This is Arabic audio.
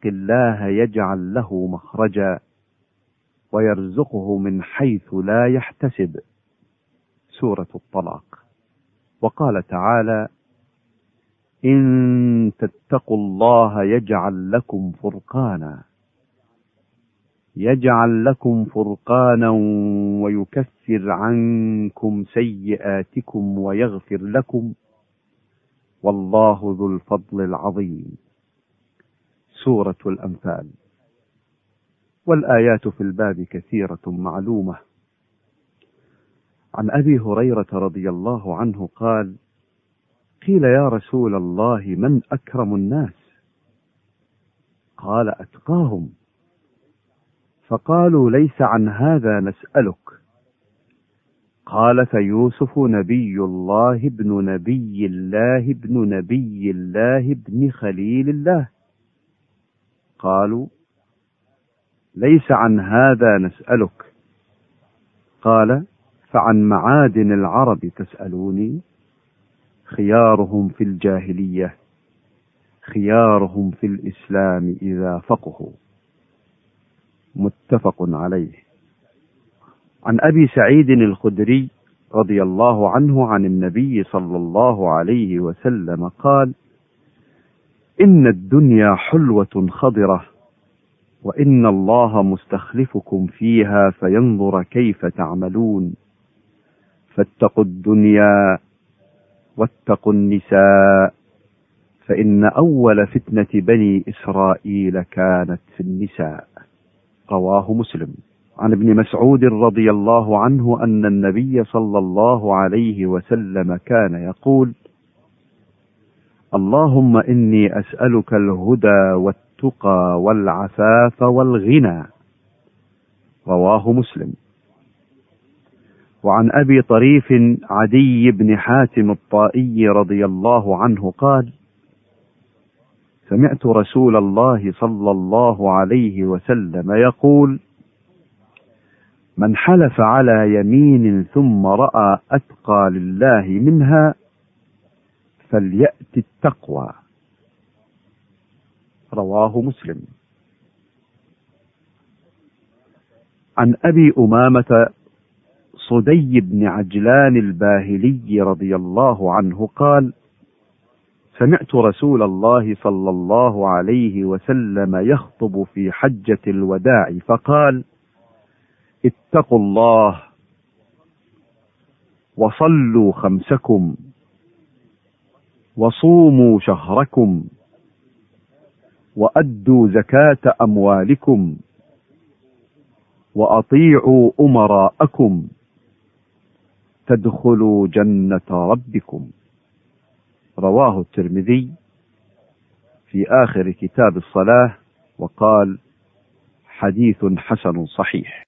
الله يجعل له مخرجا ويرزقه من حيث لا يحتسب. سورة الطلاق. وقال تعالى: إن تتقوا الله يجعل لكم فرقانا ويكفر عنكم سيئاتكم ويغفر لكم، والله ذو الفضل العظيم. سورة الأنفال. والآيات في الباب كثيرة معلومة. عن أبي هريرة رضي الله عنه قال: قيل يا رسول الله من أكرم الناس؟ قال: أتقاهم. فقالوا: ليس عن هذا نسألك. قال: فيوسف نبي الله ابن نبي الله ابن نبي الله ابن خليل الله. قالوا: ليس عن هذا نسألك. قال: فعن معادن العرب تسألوني؟ خيارهم في الجاهلية خيارهم في الإسلام إذا فقهوا. متفق عليه. عن أبي سعيد الخدري رضي الله عنه عن النبي صلى الله عليه وسلم قال: إن الدنيا حلوة خضرة، وإن الله مستخلفكم فيها فينظر كيف تعملون، فاتقوا الدنيا واتقوا النساء، فإن أول فتنة بني إسرائيل كانت في النساء. رواه مسلم. عن ابن مسعود رضي الله عنه أن النبي صلى الله عليه وسلم كان يقول: اللهم إني أسألك الهدى والتقى والعفاف والغنى. رواه مسلم. وعن أبي طريف عدي بن حاتم الطائي رضي الله عنه قال: سمعت رسول الله صلى الله عليه وسلم يقول: من حلف على يمين ثم رأى أتقى لله منها فليأت التقوى. رواه مسلم. عن أبي أمامة صدي بن عجلان الباهلي رضي الله عنه قال: سمعت رسول الله صلى الله عليه وسلم يخطب في حجة الوداع فقال: اتقوا الله وصلوا خمسكم وصوموا شهركم وأدوا زكاة أموالكم وأطيعوا أمراءكم تدخلوا جنة ربكم. رواه الترمذي في آخر كتاب الصلاة، وقال: حديث حسن صحيح.